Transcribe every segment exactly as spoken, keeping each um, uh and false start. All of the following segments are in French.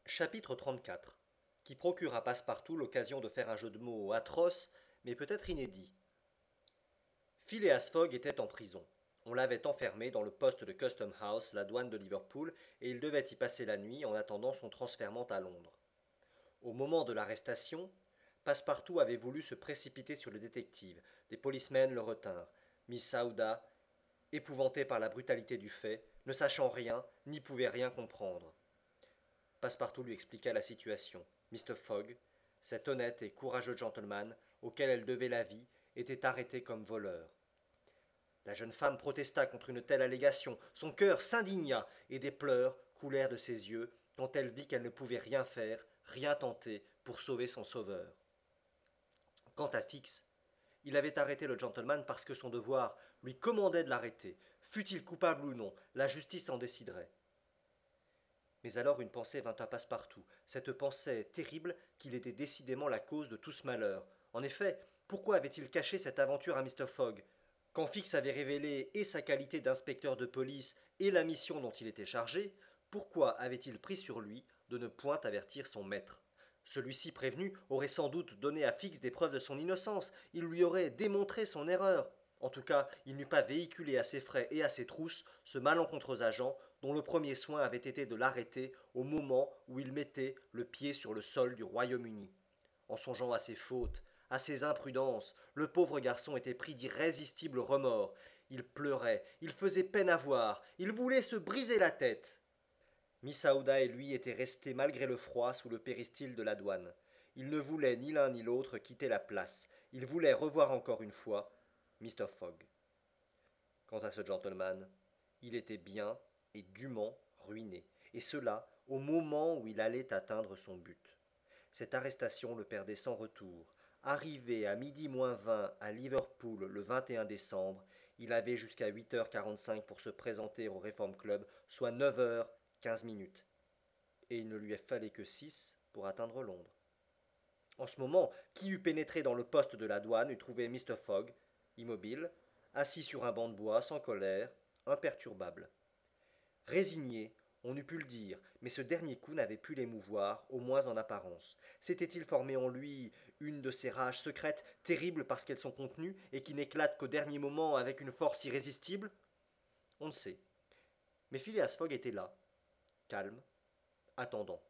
Chapitre trente-quatre qui procure à Passepartout l'occasion de faire un jeu de mots atroce, mais peut-être inédit. Phileas Fogg était en prison. On l'avait enfermé dans le poste de Custom House, la douane de Liverpool, et il devait y passer la nuit en attendant son transfèrement à Londres. Au moment de l'arrestation, Passepartout avait voulu se précipiter sur le détective. Des policemen le retinrent. Miss Aouda, épouvantée par la brutalité du fait, ne sachant rien, n'y pouvait rien comprendre. Passepartout lui expliqua la situation. Mr. Fogg, cet honnête et courageux gentleman, auquel elle devait la vie, était arrêté comme voleur. La jeune femme protesta contre une telle allégation. Son cœur s'indigna, et des pleurs coulèrent de ses yeux quand elle vit qu'elle ne pouvait rien faire, rien tenter pour sauver son sauveur. Quant à Fix, il avait arrêté le gentleman parce que son devoir lui commandait de l'arrêter. Fût-il coupable ou non, la justice en déciderait. Mais alors une pensée vint à Passepartout, cette pensée terrible qu'il était décidément la cause de tout ce malheur. En effet, pourquoi avait-il caché cette aventure à Mr. Fogg? Quand Fix avait révélé et sa qualité d'inspecteur de police et la mission dont il était chargé, pourquoi avait-il pris sur lui de ne point avertir son maître? Celui-ci prévenu aurait sans doute donné à Fix des preuves de son innocence, il lui aurait démontré son erreur. En tout cas, il n'eût pas véhiculé à ses frais et à ses trousses ce malencontreux agent dont le premier soin avait été de l'arrêter au moment où il mettait le pied sur le sol du Royaume-Uni. En songeant à ses fautes, à ses imprudences, le pauvre garçon était pris d'irrésistibles remords. Il pleurait, il faisait peine à voir, il voulait se briser la tête. Miss Aouda et lui étaient restés malgré le froid sous le péristyle de la douane. Ils ne voulaient ni l'un ni l'autre quitter la place. Ils voulaient revoir encore une fois Mr. Fogg. Quant à ce gentleman, il était bien et dûment ruiné, et cela au moment où il allait atteindre son but. Cette arrestation le perdait sans retour. Arrivé à midi moins vingt à Liverpool le vingt et un décembre, il avait jusqu'à huit heures quarante-cinq pour se présenter au Reform Club, soit neuf heures quinze minutes. Et il ne lui fallait que six pour atteindre Londres. En ce moment, qui eût pénétré dans le poste de la douane eût trouvé Mr. Fogg, immobile, assis sur un banc de bois, sans colère, imperturbable. Résigné, on eût pu le dire, mais ce dernier coup n'avait pu l'émouvoir, au moins en apparence. S'était-il formé en lui une de ces rages secrètes, terribles parce qu'elles sont contenues, et qui n'éclatent qu'au dernier moment avec une force irrésistible? On ne sait. Mais Phileas Fogg était là, calme, attendant.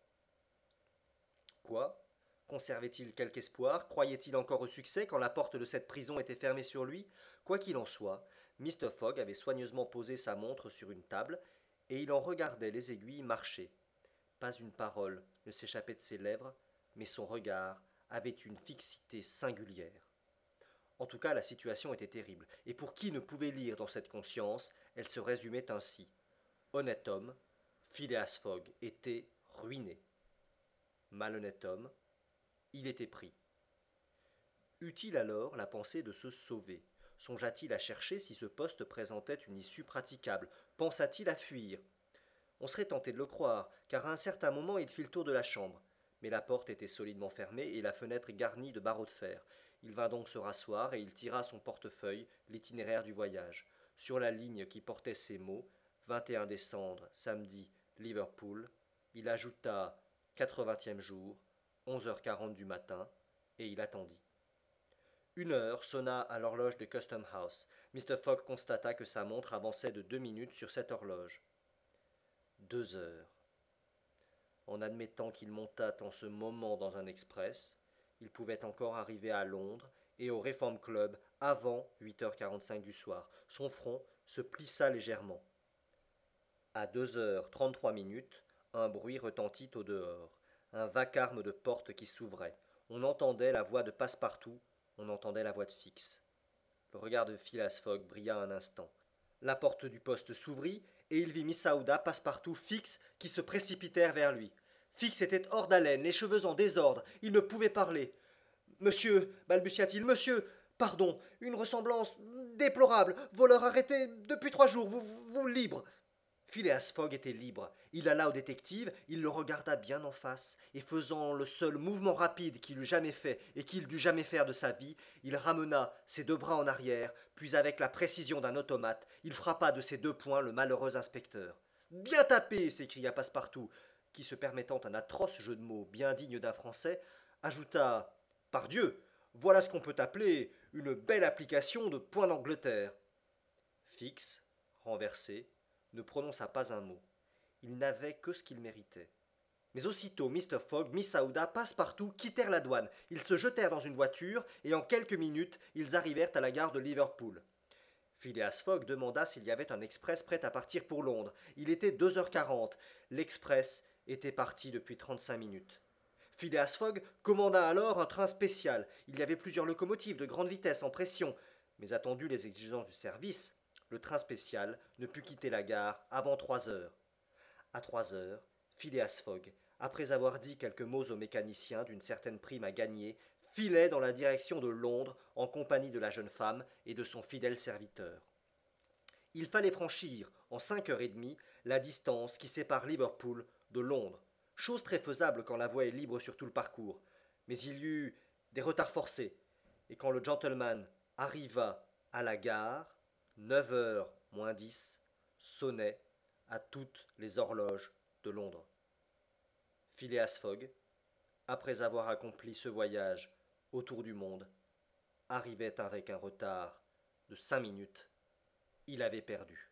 Quoi? Conservait-il quelque espoir? Croyait-il encore au succès quand la porte de cette prison était fermée sur lui? Quoi qu'il en soit, Mr. Fogg avait soigneusement posé sa montre sur une table, et il en regardait les aiguilles marcher. Pas une parole ne s'échappait de ses lèvres, mais son regard avait une fixité singulière. En tout cas, la situation était terrible, et pour qui ne pouvait lire dans cette conscience, elle se résumait ainsi. Honnête homme, Phileas Fogg était ruiné. Malhonnête homme, il était pris. Eut-il alors la pensée de se sauver? Songea-t-il à chercher si ce poste présentait une issue praticable? Pensa-t-il à fuir? On serait tenté de le croire, car à un certain moment il fit le tour de la chambre. Mais la porte était solidement fermée et la fenêtre garnie de barreaux de fer. Il vint donc se rasseoir et il tira son portefeuille, l'itinéraire du voyage. Sur la ligne qui portait ces mots, vingt et un décembre, samedi, Liverpool, il ajouta quatre-vingtième jour, onze heures quarante du matin, et il attendit. Une heure sonna à l'horloge de Custom House. Mr. Fogg constata que sa montre avançait de deux minutes sur cette horloge. Deux heures. En admettant qu'il montât en ce moment dans un express, il pouvait encore arriver à Londres et au Reform Club avant huit heures quarante-cinq du soir. Son front se plissa légèrement. À deux heures trente-trois minutes, un bruit retentit au dehors, un vacarme de porte qui s'ouvrait. On entendait la voix de Passepartout, on entendait la voix de Fix. Le regard de Phileas Fogg brilla un instant. La porte du poste s'ouvrit, et il vit Miss Aouda, Passepartout, Fix, qui se précipitèrent vers lui. Fix était hors d'haleine, les cheveux en désordre, il ne pouvait parler. Monsieur, balbutia-t-il, monsieur, pardon, une ressemblance déplorable, voleur arrêté depuis trois jours, vous, vous, vous libre. Phileas Fogg était libre. Il alla au détective, il le regarda bien en face, et faisant le seul mouvement rapide qu'il eût jamais fait et qu'il dût jamais faire de sa vie, il ramena ses deux bras en arrière, puis avec la précision d'un automate, il frappa de ses deux poings le malheureux inspecteur. Bien tapé s'écria Passepartout. qui, se permettant un atroce jeu de mots bien digne d'un Français, ajouta « Pardieu, voilà ce qu'on peut appeler une belle application de point d'Angleterre !» Fix, renversé, ne prononça pas un mot. Il n'avait que ce qu'il méritait. Mais aussitôt Mister Fogg, Miss Aouda, Passepartout quittèrent la douane. Ils se jetèrent dans une voiture et en quelques minutes, ils arrivèrent à la gare de Liverpool. Phileas Fogg demanda s'il y avait un express prêt à partir pour Londres. Il était deux heures quarante. L'express était parti depuis trente-cinq minutes. Phileas Fogg commanda alors un train spécial. Il y avait plusieurs locomotives de grande vitesse en pression, mais attendu les exigences du service, le train spécial ne put quitter la gare avant trois heures. À trois heures, Phileas Fogg, après avoir dit quelques mots au mécanicien d'une certaine prime à gagner, filait dans la direction de Londres en compagnie de la jeune femme et de son fidèle serviteur. Il fallait franchir, en cinq heures et demie, la distance qui sépare Liverpool de Londres, chose très faisable quand la voie est libre sur tout le parcours. Mais il y eut des retards forcés, et quand le gentleman arriva à la gare, neuf heures moins dix sonnaient à toutes les horloges de Londres. Phileas Fogg, après avoir accompli ce voyage autour du monde, arrivait avec un retard de cinq minutes. Il avait perdu.